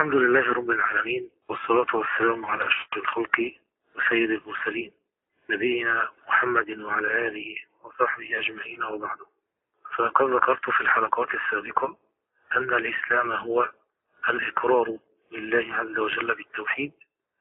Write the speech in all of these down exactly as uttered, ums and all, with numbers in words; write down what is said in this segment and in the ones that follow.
الحمد لله رب العالمين، والصلاة والسلام على أشرف الخلق وسيد المرسلين نبينا محمد وعلى آله وصحبه أجمعين، وبعد. فقد ذكرت في الحلقات السابقة أن الإسلام هو الإقرار بالله عز وجل بالتوحيد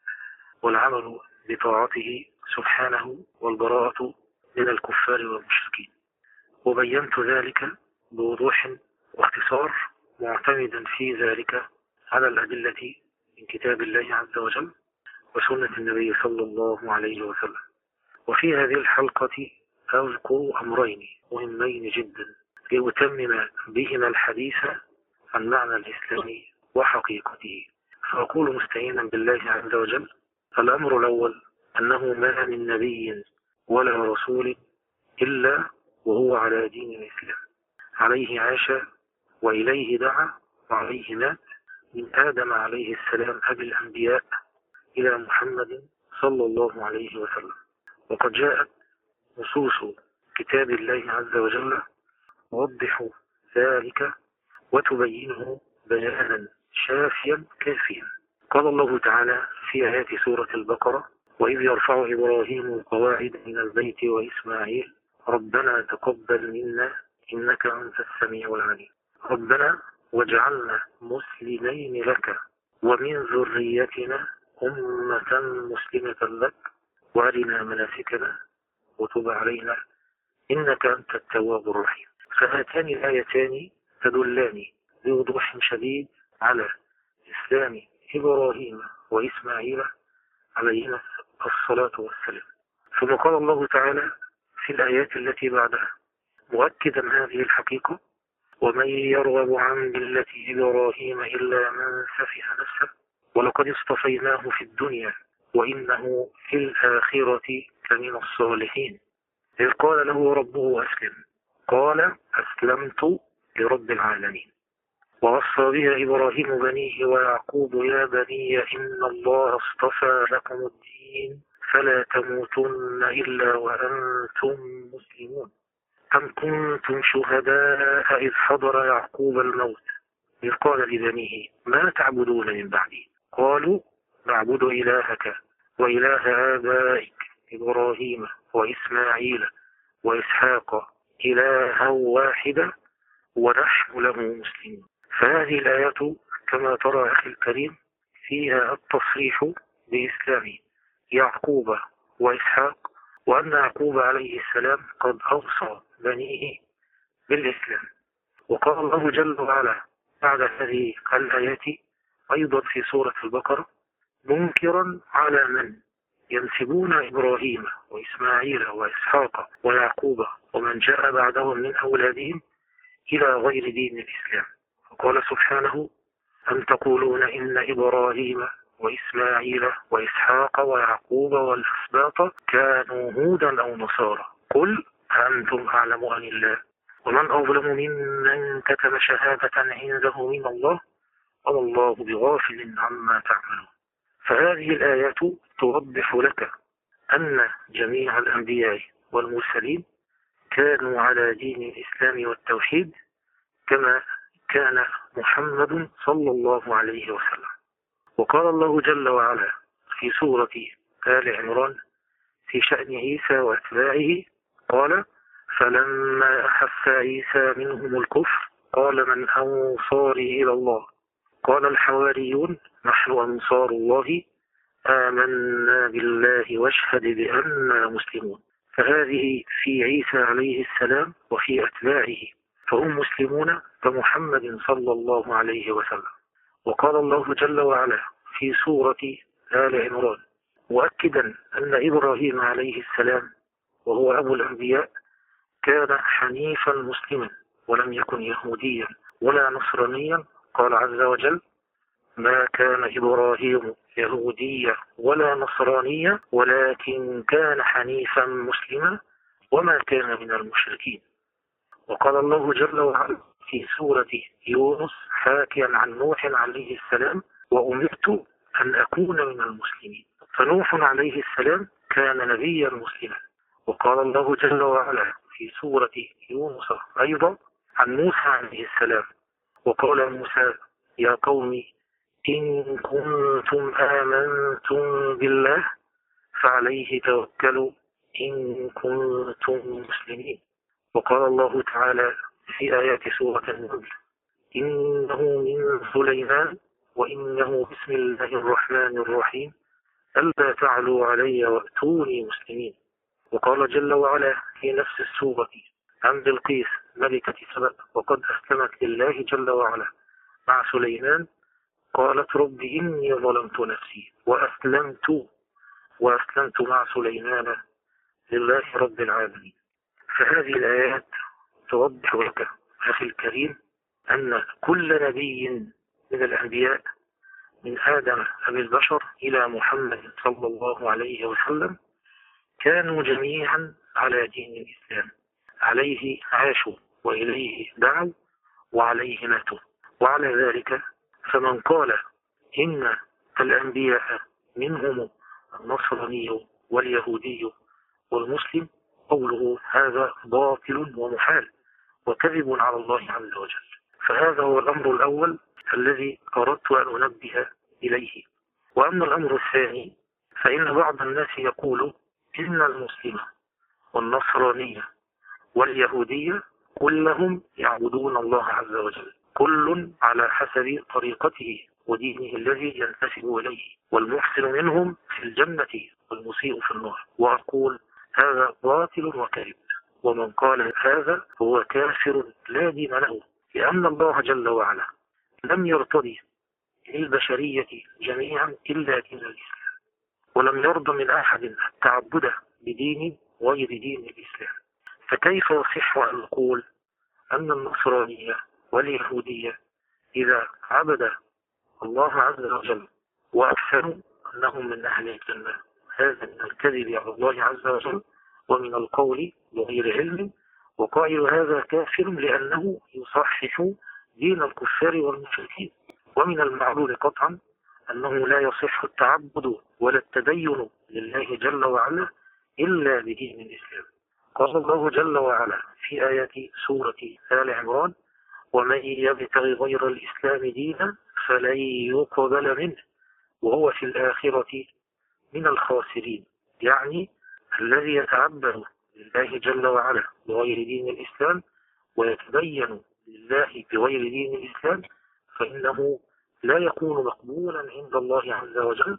والعمل بطاعته سبحانه والبراءة من الكفار والمشركين، وبينت ذلك بوضوح واختصار معتمدا في ذلك على الأدلة من كتاب الله عز وجل وسنة النبي صلى الله عليه وسلم. وفي هذه الحلقة أذكر أمرين مهمين جدا لأتمم بهما الحديث عن معنى الإسلام وحقيقته. فأقول مستعينا بالله عز وجل: الأمر الأول أنه ما من نبي ولا رسول إلا وهو على دين الإسلام، عليه عاش وإليه دعا وعليه مات، من آدم عليه السلام أبي الأنبياء إلى محمد صلى الله عليه وسلم. وقد جاءت نصوص كتاب الله عز وجل توضح ذلك وتبينه بيانا شافيا كافيا. قال الله تعالى في آيات سورة البقرة: وإذ يرفع إبراهيم القواعد من البيت وإسماعيل ربنا تقبل منا إنك أنت السميع العليم. ربنا واجعلنا مسلمين لك ومن ذريتنا أمة مسلمة لك وأرنا مناسكنا وتب علينا إنك أنت التواب الرحيم. فهاتان الآيتان تدلان بوضوح شديد على إسلام إبراهيم وإسماعيل عليهما الصلاة والسلام. ثم قال الله تعالى في الآيات التي بعدها مؤكدا هذه الحقيقة: ومن يرغب عن ملة إبراهيم إلا من سفه نفسه ولقد اصطفيناه في الدنيا وإنه في الآخرة لمن الصالحين. إذ قال له ربه أسلم قال أسلمت لرب العالمين. ووصى بها إبراهيم بنيه ويعقوب: يا بني إن الله اصطفى لكم الدين فلا تموتن إلا وأنتم مسلمون. أم كنتم شهداء إذ حضر يعقوب الموت إذ قال لبنيه ما تعبدون من بعدي قالوا نعبد إلهك وإله آبائك إبراهيم وإسماعيل وإسحاق إلها واحدا ونحن له مسلمون. فهذه الآيات كما ترى أخي الكريم فيها التصريح بإسلام يعقوب وإسحاق، وأن يعقوب عليه السلام قد أوصى بنيه بالإسلام. وقال الله جل وعلا بعد هذه الآيات أيضا في سورة البقرة منكرا على من ينسبون إبراهيم وإسماعيل وإسحاق ويعقوب ومن جاء بعدهم من أولادهم إلى غير دين الإسلام. فقال سبحانه: أم تقولون إن إبراهيم وإسماعيل وإسحاق ويعقوب والأسباط كانوا هودا أو نصارى قل أنتم أعلم عن الله ومن أظلم ممن كتم شهادة عنده من الله وما الله بغافل عما تعملون. فهذه الآيات توضح لك أن جميع الأنبياء والمرسلين كانوا على دين الإسلام والتوحيد كما كان محمد صلى الله عليه وسلم. وقال الله جل وعلا في سورة آل عمران في شأن عيسى وأتباعه قال: فلما أحس عيسى منهم الكفر قال من أنصاري إلى الله قال الحواريون نحن أنصار الله آمنا بالله واشهد بأننا مسلمون. فهذه في عيسى عليه السلام وفي أتباعه، فهم مسلمون كمحمد صلى الله عليه وسلم. وقال الله جل وعلا في سورة آل عمران مؤكدا أن إبراهيم عليه السلام وهو أبو الأنبياء كان حنيفا مسلما ولم يكن يهوديا ولا نصرانيا. قال عز وجل: ما كان إبراهيم يهوديا ولا نصرانيا ولكن كان حنيفا مسلما وما كان من المشركين. وقال الله جل وعلا في سورة يونس حاكيا عن نوح عليه السلام: وأمرت أن أكون من المسلمين. فنوح عليه السلام كان نبيا مسلما. وقال الله جل وعلا في سورة يونس أيضا عن موسى عليه السلام: وقال موسى يا قوم إن كنتم آمنتم بالله فعليه توكلوا إن كنتم مسلمين. وقال الله تعالى في آيات سورة النمل إنه من سليمان وإنه بسم الله الرحمن الرحيم ألا تعلوا علي وأتوني مسلمين. وقال جل وعلا في نفس السورة عن بلقيس ملكة سبأ وقد أسلمت لله جل وعلا مع سليمان قالت رب إني ظلمت نفسي وأسلمت وأسلمت مع سليمان لله رب العالمين. فهذه الآيات توضح لك أخي الكريم أن كل نبي من الأنبياء من آدم أبي البشر إلى محمد صلى الله عليه وسلم كانوا جميعا على دين الإسلام، عليه عاشوا وإليه دعوا وعليه ماتوا. وعلى ذلك فمن قال إن الأنبياء منهم النصراني واليهودي والمسلم قوله هذا باطل ومحال وكذب على الله عز وجل. فهذا هو الأمر الأول الذي أردت أن أنبه إليه. وأما الأمر الثاني فإن بعض الناس يقول إن المسلم والنصرانية واليهودية كلهم يعبدون الله عز وجل، كل على حسب طريقته ودينه الذي ينتسب إليه، والمحسن منهم في الجنة والمسيء في النار. وأقول هذا باطل وكذب، ومن قال هذا هو كافر لا دين له، لأن الله جل وعلا لم يرتضي للبشرية جميعا إلا دين الإسلام، ولم يرضى من أحد التعبد بدين غير دين الإسلام. فكيف يصح أن نقول أن النصرانية واليهودية إذا عبد الله عز وجل وأكثروا أنهم من أهل الجنة؟ هذا من الكذب على الله عز وجل ومن القول بغير علم، وقائل هذا كافر لأنه يصحح دين الكفار والمشركين. ومن المعلوم قطعا أنه لا يصح التعبد ولا التدين لله جل وعلا إلا بدين الإسلام. قال الله جل وعلا في آيات سورة آل عمران ومن يبتغي غير الإسلام دينا فلن يقبل منه وهو في الآخرة من الخاسرين. يعني الذي يتعبد لله جل وعلا بغير دين الإسلام ويتبين لله بغير دين الإسلام فإنه لا يكون مقبولا عند الله عز وجل،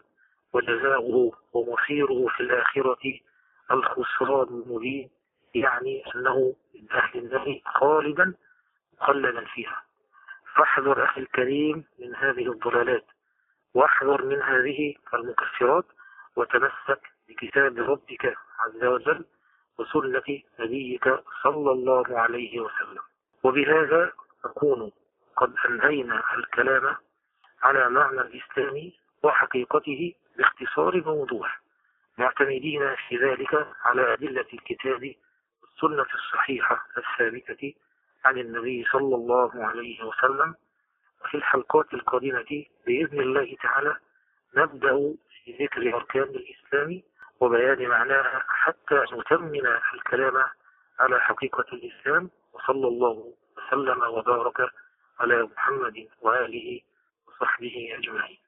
وجزاؤه ومصيره في الآخرة الخسران المبين، يعني أنه من أهل النار خالدا مخلدا فيها. فاحذر أخي الكريم من هذه الضلالات، واحذر من هذه المكفرات، وتمسك بكتاب ربك عز وجل وسنة نبيك صلى الله عليه وسلم. وبهذا نكون قد أنهينا الكلام على معنى الإسلام وحقيقته باختصار ووضوح، معتمدين في ذلك على أدلة الكتاب والسنة الصحيحة الثابتة عن النبي صلى الله عليه وسلم. وفي الحلقات القادمة بإذن الله تعالى نبدأ في ذكر أركان الإسلام وبيان معناها حتى نتمم الكلام على حقيقة الإسلام. وصلى الله وسلم وبارك على محمد وآله وصحبه أجمعين.